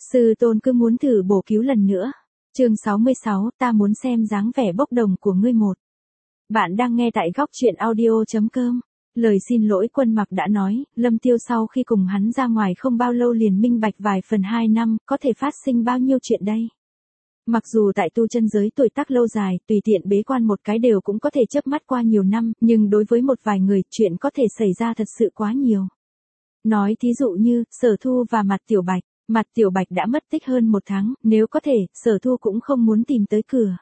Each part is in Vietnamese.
Sư tôn cứ muốn thử bổ cứu lần nữa. Chương 66, ta muốn xem dáng vẻ bốc đồng của ngươi một. Bạn đang nghe tại góc truyện audio.com. Lời xin lỗi Quân Mặc đã nói, Lâm Tiêu sau khi cùng hắn ra ngoài không bao lâu liền minh bạch vài phần 2 năm, có thể phát sinh bao nhiêu chuyện đây. Mặc dù tại tu chân giới tuổi tác lâu dài, tùy tiện bế quan một cái đều cũng có thể chớp mắt qua nhiều năm, nhưng đối với một vài người, chuyện có thể xảy ra thật sự quá nhiều. Nói thí dụ như, Sở Thu và Mặt Tiểu Bạch. Mặt Tiểu Bạch đã mất tích hơn 1 tháng, nếu có thể, Sở Thu cũng không muốn tìm tới cửa.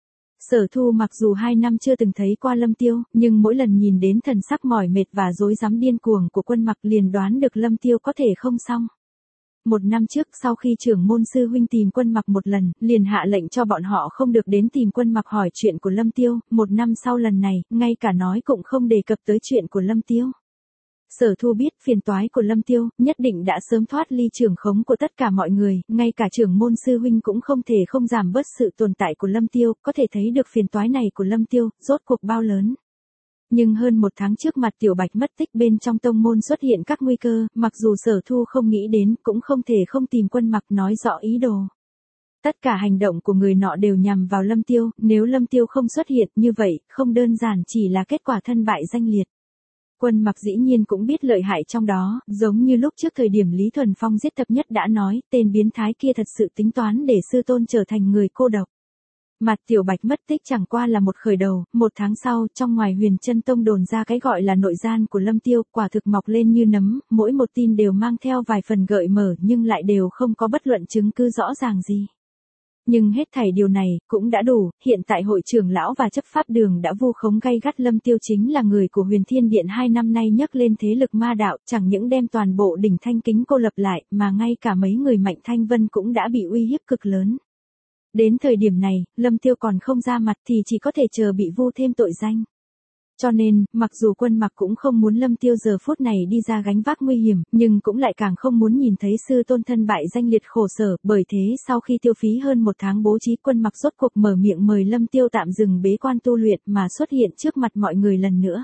Sở Thu mặc dù 2 năm chưa từng thấy qua Lâm Tiêu, nhưng mỗi lần nhìn đến thần sắc mỏi mệt và rối rắm điên cuồng của Quân Mặc liền đoán được Lâm Tiêu có thể không xong. 1 năm trước sau khi trưởng môn sư huynh tìm Quân Mặc một lần, liền hạ lệnh cho bọn họ không được đến tìm Quân Mặc hỏi chuyện của Lâm Tiêu, 1 năm sau lần này, ngay cả nói cũng không đề cập tới chuyện của Lâm Tiêu. Sở Thu biết phiền toái của Lâm Tiêu, nhất định đã sớm thoát ly trưởng khống của tất cả mọi người, ngay cả trưởng môn sư huynh cũng không thể không giảm bớt sự tồn tại của Lâm Tiêu, có thể thấy được phiền toái này của Lâm Tiêu, rốt cuộc bao lớn. Nhưng hơn 1 tháng trước Mặt Tiểu Bạch mất tích bên trong tông môn xuất hiện các nguy cơ, mặc dù Sở Thu không nghĩ đến, cũng không thể không tìm Quân Mặc nói rõ ý đồ. Tất cả hành động của người nọ đều nhằm vào Lâm Tiêu, nếu Lâm Tiêu không xuất hiện như vậy, không đơn giản chỉ là kết quả thân bại danh liệt. Quân Mặc dĩ nhiên cũng biết lợi hại trong đó, giống như lúc trước thời điểm Lý Thuần Phong giết Thập Nhất đã nói, tên biến thái kia thật sự tính toán để sư tôn trở thành người cô độc. Mặt Tiểu Bạch mất tích chẳng qua là một khởi đầu, 1 tháng sau, trong ngoài Huyền Chân Tông đồn ra cái gọi là nội gian của Lâm Tiêu, quả thực mọc lên như nấm, mỗi một tin đều mang theo vài phần gợi mở nhưng lại đều không có bất luận chứng cứ rõ ràng gì. Nhưng hết thảy điều này, cũng đã đủ, hiện tại hội trưởng lão và chấp pháp đường đã vu khống gay gắt Lâm Tiêu chính là người của Huyền Thiên Điện 2 năm nay nhấc lên thế lực ma đạo, chẳng những đem toàn bộ đỉnh Thanh Kính cô lập lại, mà ngay cả mấy người Mạnh Thanh Vân cũng đã bị uy hiếp cực lớn. Đến thời điểm này, Lâm Tiêu còn không ra mặt thì chỉ có thể chờ bị vu thêm tội danh. Cho nên, mặc dù Quân Mặc cũng không muốn Lâm Tiêu giờ phút này đi ra gánh vác nguy hiểm, nhưng cũng lại càng không muốn nhìn thấy sư tôn thân bại danh liệt khổ sở, bởi thế sau khi tiêu phí hơn 1 tháng bố trí, Quân Mặc rốt cuộc mở miệng mời Lâm Tiêu tạm dừng bế quan tu luyện mà xuất hiện trước mặt mọi người lần nữa.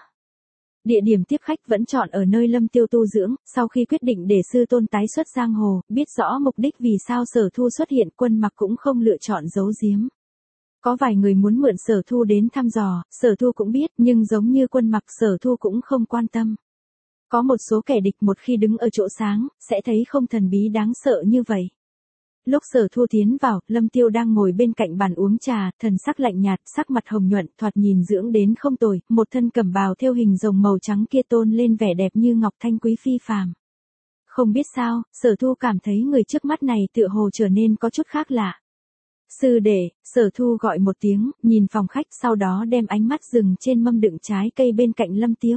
Địa điểm tiếp khách vẫn chọn ở nơi Lâm Tiêu tu dưỡng, sau khi quyết định để sư tôn tái xuất giang hồ, biết rõ mục đích vì sao Sở Thu xuất hiện, Quân Mặc cũng không lựa chọn giấu giếm. Có vài người muốn mượn Sở Thu đến thăm dò, Sở Thu cũng biết, nhưng giống như Quân Mặc, Sở Thu cũng không quan tâm. Có một số kẻ địch một khi đứng ở chỗ sáng, sẽ thấy không thần bí đáng sợ như vậy. Lúc Sở Thu tiến vào, Lâm Tiêu đang ngồi bên cạnh bàn uống trà, thần sắc lạnh nhạt, sắc mặt hồng nhuận, thoạt nhìn dưỡng đến không tồi, một thân cẩm bào thêu hình rồng màu trắng kia tôn lên vẻ đẹp như ngọc thanh quý phi phàm. Không biết sao, Sở Thu cảm thấy người trước mắt này tựa hồ trở nên có chút khác lạ. Sư đệ, Sở Thu gọi một tiếng, nhìn phòng khách, sau đó đem ánh mắt dừng trên mâm đựng trái cây bên cạnh Lâm Tiêu.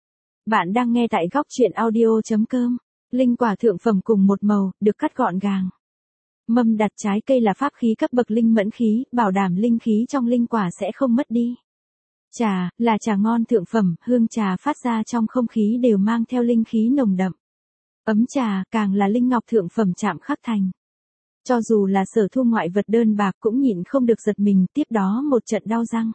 Bạn đang nghe tại góc truyện audio.com. Linh quả thượng phẩm cùng một màu, được cắt gọn gàng. Mâm đặt trái cây là pháp khí cấp bậc linh mẫn khí, bảo đảm linh khí trong linh quả sẽ không mất đi. Trà, là trà ngon thượng phẩm, hương trà phát ra trong không khí đều mang theo linh khí nồng đậm. Ấm trà, càng là linh ngọc thượng phẩm chạm khắc thành. Cho dù là Sở Thu ngoại vật đơn bạc cũng nhịn không được giật mình, tiếp đó một trận đau răng.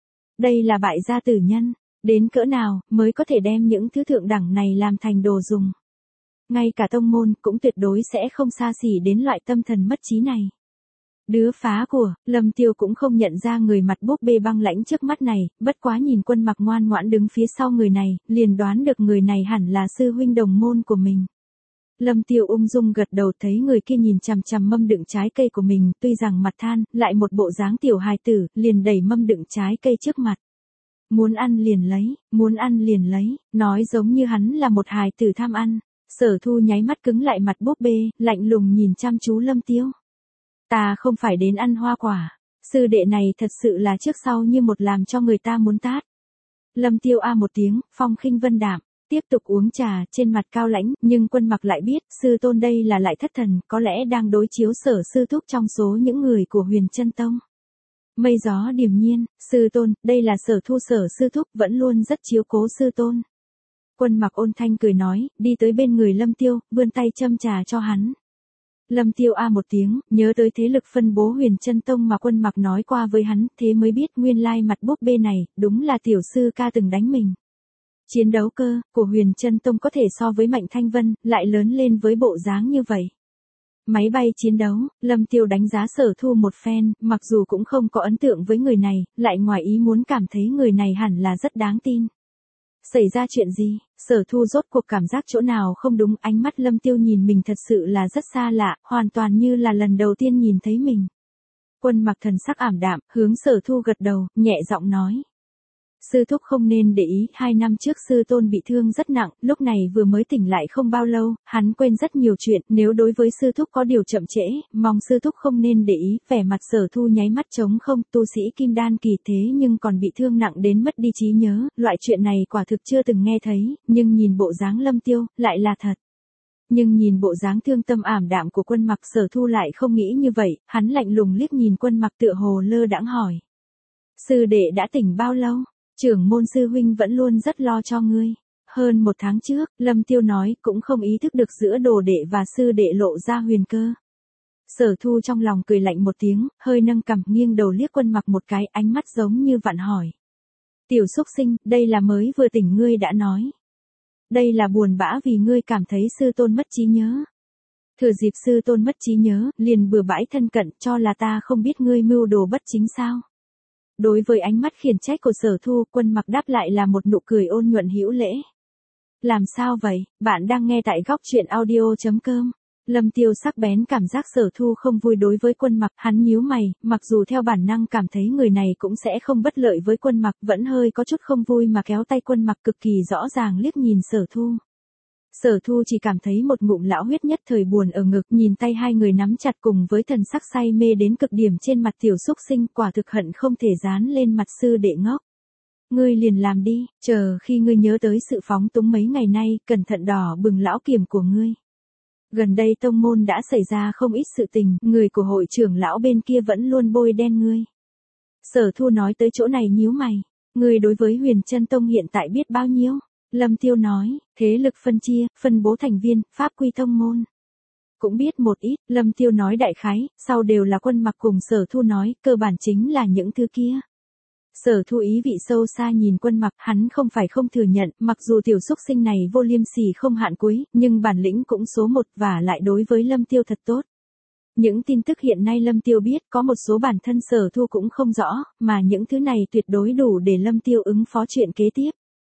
Đây là bại gia tử nhân, đến cỡ nào mới có thể đem những thứ thượng đẳng này làm thành đồ dùng. Ngay cả tông môn cũng tuyệt đối sẽ không xa xỉ đến loại tâm thần mất trí này. Đứa phá của, Lâm Tiêu cũng không nhận ra người mặt búp bê băng lãnh trước mắt này, bất quá nhìn Quân Mặc ngoan ngoãn đứng phía sau người này, liền đoán được người này hẳn là sư huynh đồng môn của mình. Lâm Tiêu ung dung gật đầu, thấy người kia nhìn chằm chằm mâm đựng trái cây của mình, tuy rằng mặt than, lại một bộ dáng tiểu hài tử, liền đẩy mâm đựng trái cây trước mặt. Muốn ăn liền lấy, muốn ăn liền lấy, nói giống như hắn là một hài tử tham ăn. Sở Thu nháy mắt cứng lại mặt búp bê, lạnh lùng nhìn chăm chú Lâm Tiêu. Ta không phải đến ăn hoa quả, sư đệ này thật sự là trước sau như một làm cho người ta muốn tát. Lâm Tiêu a một tiếng, phong khinh vân đạm, tiếp tục uống trà, trên mặt cao lãnh, nhưng Quân Mặc lại biết, sư tôn đây là lại thất thần, có lẽ đang đối chiếu Sở sư thúc trong số những người của Huyền Chân Tông. Mây gió điềm nhiên, sư tôn, đây là Sở Thu Sở sư thúc vẫn luôn rất chiếu cố sư tôn. Quân Mặc ôn thanh cười nói, đi tới bên người Lâm Tiêu, vươn tay châm trà cho hắn. Lâm Tiêu a một tiếng, nhớ tới thế lực phân bố Huyền Chân Tông mà Quân Mặc nói qua với hắn, thế mới biết nguyên lai mặt búp bê này, đúng là tiểu sư ca từng đánh mình. Chiến đấu cơ của Huyền Chân Tông có thể so với Mạnh Thanh Vân, lại lớn lên với bộ dáng như vậy. Máy bay chiến đấu, Lâm Tiêu đánh giá Sở Thu một phen, mặc dù cũng không có ấn tượng với người này, lại ngoài ý muốn cảm thấy người này hẳn là rất đáng tin. Xảy ra chuyện gì? Sở Thu rốt cuộc cảm giác chỗ nào không đúng, ánh mắt Lâm Tiêu nhìn mình thật sự là rất xa lạ, hoàn toàn như là lần đầu tiên nhìn thấy mình. Quân Mặc thần sắc ảm đạm, hướng Sở Thu gật đầu, nhẹ giọng nói. Sư thúc không nên để ý, 2 năm trước sư tôn bị thương rất nặng, lúc này vừa mới tỉnh lại không bao lâu, hắn quên rất nhiều chuyện, nếu đối với sư thúc có điều chậm trễ, mong sư thúc không nên để ý, vẻ mặt Sở Thu nháy mắt trống không, tu sĩ kim đan kỳ thế nhưng còn bị thương nặng đến mất đi trí nhớ, loại chuyện này quả thực chưa từng nghe thấy, nhưng nhìn bộ dáng Lâm Tiêu, lại là thật. Nhưng nhìn bộ dáng thương tâm ảm đạm của Quân Mặc, Sở Thu lại không nghĩ như vậy, hắn lạnh lùng liếc nhìn Quân Mặc tựa hồ lơ đãng hỏi. Sư đệ đã tỉnh bao lâu? Trưởng môn sư huynh vẫn luôn rất lo cho ngươi. Hơn 1 tháng trước, Lâm Tiêu nói, cũng không ý thức được giữa đồ đệ và sư đệ lộ ra huyền cơ. Sở Thu trong lòng cười lạnh một tiếng, hơi nâng cằm, nghiêng đầu liếc Quân Mặc một cái, ánh mắt giống như vặn hỏi. Tiểu xúc sinh, đây là mới vừa tỉnh ngươi đã nói. Đây là buồn bã vì ngươi cảm thấy sư tôn mất trí nhớ. Thừa dịp sư tôn mất trí nhớ, liền bừa bãi thân cận, cho là ta không biết ngươi mưu đồ bất chính sao. Đối với ánh mắt khiển trách của Sở Thu, Quân Mặc đáp lại là một nụ cười ôn nhuận hữu lễ. Làm sao vậy? Bạn đang nghe tại góc truyện audio.com. Lâm Tiêu sắc bén cảm giác Sở Thu không vui đối với Quân Mặc, hắn nhíu mày, mặc dù theo bản năng cảm thấy người này cũng sẽ không bất lợi với Quân Mặc, vẫn hơi có chút không vui mà kéo tay Quân Mặc, cực kỳ rõ ràng liếc nhìn Sở Thu. Sở Thu chỉ cảm thấy một ngụm lão huyết nhất thời buồn ở ngực, nhìn tay hai người nắm chặt cùng với thần sắc say mê đến cực điểm trên mặt tiểu xúc sinh, quả thực hận không thể dán lên mặt sư đệ ngốc. Ngươi liền làm đi, chờ khi ngươi nhớ tới sự phóng túng mấy ngày nay, cẩn thận đỏ bừng lão kiềm của ngươi. Gần đây tông môn đã xảy ra không ít sự tình, người của hội trưởng lão bên kia vẫn luôn bôi đen ngươi. Sở Thu nói tới chỗ này nhíu mày, ngươi đối với Huyền Chân Tông hiện tại biết bao nhiêu? Lâm Tiêu nói, thế lực phân chia, phân bố thành viên, pháp quy tông môn. Cũng biết một ít, Lâm Tiêu nói đại khái, sau đều là Quân Mặc cùng Sở Thu nói, cơ bản chính là những thứ kia. Sở Thu ý vị sâu xa nhìn Quân Mặc, hắn không phải không thừa nhận, mặc dù tiểu xúc sinh này vô liêm sỉ không hạn cuối, nhưng bản lĩnh cũng số 1 và lại đối với Lâm Tiêu thật tốt. Những tin tức hiện nay Lâm Tiêu biết có một số bản thân Sở Thu cũng không rõ, mà những thứ này tuyệt đối đủ để Lâm Tiêu ứng phó chuyện kế tiếp.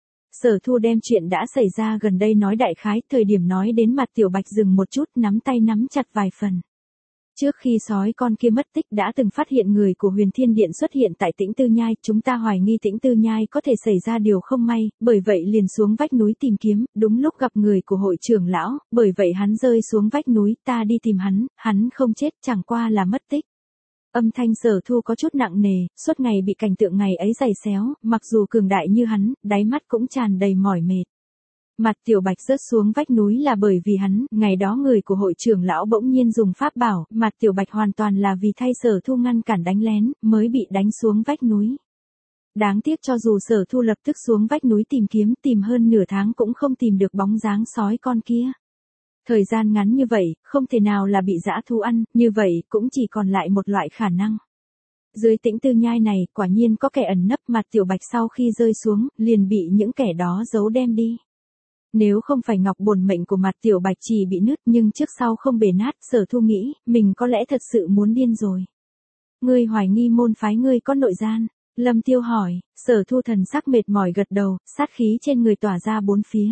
Sở Thu đem chuyện đã xảy ra gần đây nói đại khái, thời điểm nói đến mặt Tiểu Bạch dừng một chút, nắm tay nắm chặt vài phần. Trước khi sói con kia mất tích đã từng phát hiện người của Huyền Thiên Điện xuất hiện tại Tĩnh Tư Nhai, chúng ta hoài nghi Tĩnh Tư Nhai có thể xảy ra điều không may, bởi vậy liền xuống vách núi tìm kiếm, đúng lúc gặp người của hội trưởng lão, bởi vậy hắn rơi xuống vách núi, ta đi tìm hắn không chết, chẳng qua là mất tích. Âm thanh Sở Thu có chút nặng nề, suốt ngày bị cảnh tượng ngày ấy giày xéo, mặc dù cường đại như hắn, đáy mắt cũng tràn đầy mỏi mệt. Mặt Tiểu Bạch rớt xuống vách núi là bởi vì hắn, ngày đó người của hội trưởng lão bỗng nhiên dùng pháp bảo, mặt Tiểu Bạch hoàn toàn là vì thay Sở Thu ngăn cản đánh lén, mới bị đánh xuống vách núi. Đáng tiếc cho dù Sở Thu lập tức xuống vách núi tìm kiếm, tìm hơn nửa tháng cũng không tìm được bóng dáng sói con kia. Thời gian ngắn như vậy, không thể nào là bị dã thú ăn, như vậy cũng chỉ còn lại một loại khả năng. Dưới Tĩnh Tư Nhai này, quả nhiên có kẻ ẩn nấp, mặt Tiểu Bạch sau khi rơi xuống, liền bị những kẻ đó giấu đem đi. Nếu không phải ngọc bổn mệnh của mặt Tiểu Bạch chỉ bị nứt nhưng trước sau không bể nát, Sở Thu nghĩ, mình có lẽ thật sự muốn điên rồi. Ngươi hoài nghi môn phái ngươi có nội gian? Lâm Tiêu hỏi, Sở Thu thần sắc mệt mỏi gật đầu, sát khí trên người tỏa ra bốn phía.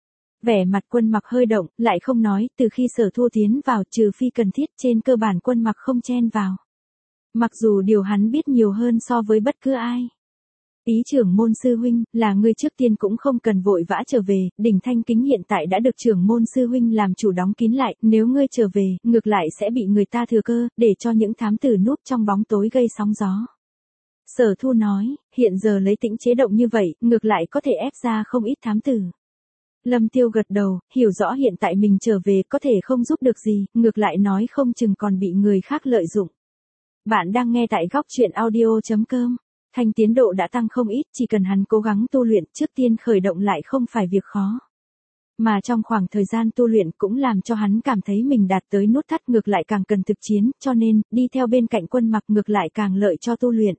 Vẻ mặt Quân Mặc hơi động, lại không nói, từ khi Sở Thu tiến vào trừ phi cần thiết trên cơ bản Quân Mặc không chen vào. Mặc dù điều hắn biết nhiều hơn so với bất cứ ai. Ý trưởng môn sư huynh, là ngươi trước tiên cũng không cần vội vã trở về, đỉnh Thanh Kính hiện tại đã được trưởng môn sư huynh làm chủ đóng kín lại, nếu ngươi trở về, ngược lại sẽ bị người ta thừa cơ, để cho những thám tử núp trong bóng tối gây sóng gió. Sở Thu nói, hiện giờ lấy Tĩnh chế động như vậy, ngược lại có thể ép ra không ít thám tử. Lâm Tiêu gật đầu, hiểu rõ hiện tại mình trở về có thể không giúp được gì, ngược lại nói không chừng còn bị người khác lợi dụng. Bạn đang nghe tại góc truyện audio.com. Thanh tiến độ đã tăng không ít, chỉ cần hắn cố gắng tu luyện, trước tiên khởi động lại không phải việc khó. Mà trong khoảng thời gian tu luyện cũng làm cho hắn cảm thấy mình đạt tới nút thắt, ngược lại càng cần thực chiến, cho nên, đi theo bên cạnh Quân Mặc ngược lại càng lợi cho tu luyện.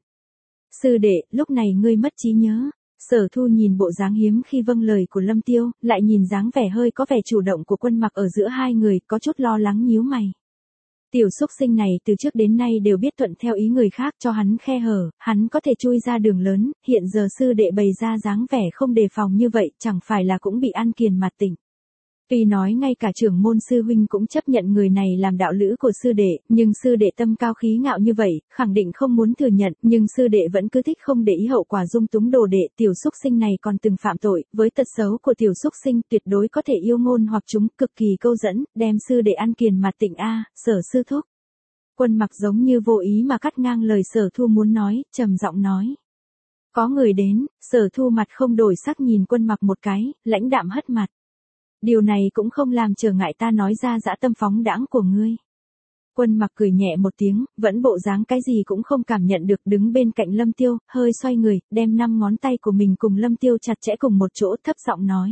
Sư đệ, lúc này ngươi mất trí nhớ. Sở Thu nhìn bộ dáng hiếm khi vâng lời của Lâm Tiêu, lại nhìn dáng vẻ hơi có vẻ chủ động của Quân Mặc ở giữa hai người, có chút lo lắng nhíu mày. Tiểu xúc sinh này từ trước đến nay đều biết thuận theo ý người khác, cho hắn khe hở, hắn có thể chui ra đường lớn, hiện giờ sư đệ bày ra dáng vẻ không đề phòng như vậy, chẳng phải là cũng bị ăn kiền mặt tỉnh. Tuy nói ngay cả trưởng môn sư huynh cũng chấp nhận người này làm đạo lữ của sư đệ, nhưng sư đệ tâm cao khí ngạo như vậy, khẳng định không muốn thừa nhận, nhưng sư đệ vẫn cứ thích không để ý hậu quả dung túng đồ đệ. Tiểu xúc sinh này còn từng phạm tội, với tật xấu của tiểu xúc sinh tuyệt đối có thể yêu ngôn hoặc chúng, cực kỳ câu dẫn, đem sư đệ ăn kiền mặt tỉnh a. Sở sư thúc. Quân Mặc giống như vô ý mà cắt ngang lời Sở Thu muốn nói, trầm giọng nói. Có người đến. Sở Thu mặt không đổi sắc nhìn Quân Mặc một cái, lãnh đạm hất mặt. Điều này cũng không làm trở ngại ta nói ra dã tâm phóng đãng của ngươi. Quân Mặc cười nhẹ một tiếng, vẫn bộ dáng cái gì cũng không cảm nhận được, đứng bên cạnh Lâm Tiêu, hơi xoay người, đem 5 ngón tay của mình cùng Lâm Tiêu chặt chẽ cùng một chỗ, thấp giọng nói.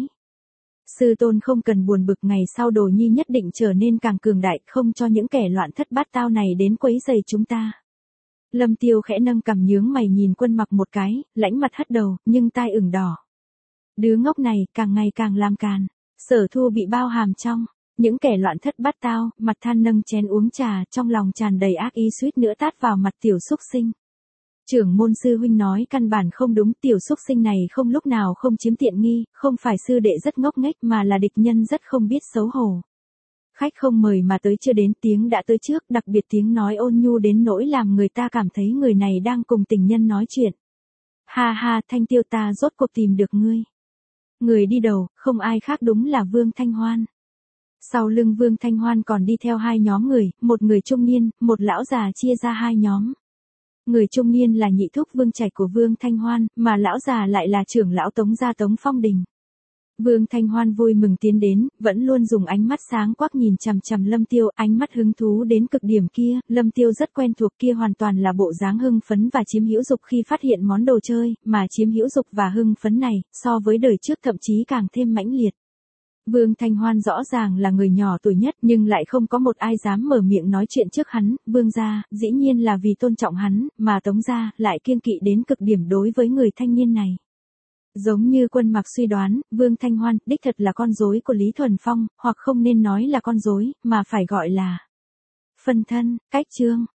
Sư tôn không cần buồn bực, ngày sau Đồ Nhi nhất định trở nên càng cường đại, không cho những kẻ loạn thất bát tao này đến quấy rầy chúng ta. Lâm Tiêu khẽ nâng cằm nhướng mày nhìn Quân Mặc một cái, lãnh mặt hất đầu, nhưng tai ửng đỏ. Đứa ngốc này, càng ngày càng làm càn. Sở Thu bị bao hàm trong. Những kẻ loạn thất bát tao, mặt than nâng chén uống trà, trong lòng tràn đầy ác ý, suýt nữa tát vào mặt tiểu xúc sinh. Trưởng môn sư huynh nói căn bản không đúng, tiểu xúc sinh này không lúc nào không chiếm tiện nghi, không phải sư đệ rất ngốc nghếch mà là địch nhân rất không biết xấu hổ. Khách không mời mà tới chưa đến, tiếng đã tới trước, đặc biệt tiếng nói ôn nhu đến nỗi làm người ta cảm thấy người này đang cùng tình nhân nói chuyện. Ha ha, Thanh Tiêu, ta rốt cuộc tìm được ngươi. Người đi đầu, không ai khác đúng là Vương Thanh Hoan. Sau lưng Vương Thanh Hoan còn đi theo 2 nhóm người, một người trung niên, một lão già, chia ra 2 nhóm. Người trung niên là nhị thúc Vương Trạch của Vương Thanh Hoan, mà lão già lại là trưởng lão Tống gia Tống Phong Đình. Vương Thanh Hoan vui mừng tiến đến, vẫn luôn dùng ánh mắt sáng quắc nhìn chằm chằm Lâm Tiêu, ánh mắt hứng thú đến cực điểm kia, Lâm Tiêu rất quen thuộc, kia hoàn toàn là bộ dáng hưng phấn và chiếm hữu dục khi phát hiện món đồ chơi, mà chiếm hữu dục và hưng phấn này, so với đời trước thậm chí càng thêm mãnh liệt. Vương Thanh Hoan rõ ràng là người nhỏ tuổi nhất, nhưng lại không có một ai dám mở miệng nói chuyện trước hắn. Vương gia, dĩ nhiên là vì tôn trọng hắn, mà Tống gia lại kiêng kỵ đến cực điểm đối với người thanh niên này. Giống như Quân Mặc suy đoán, Vương Thanh Hoan đích thật là con rối của Lý Thuần Phong, hoặc không nên nói là con rối, mà phải gọi là phân thân. Cách chương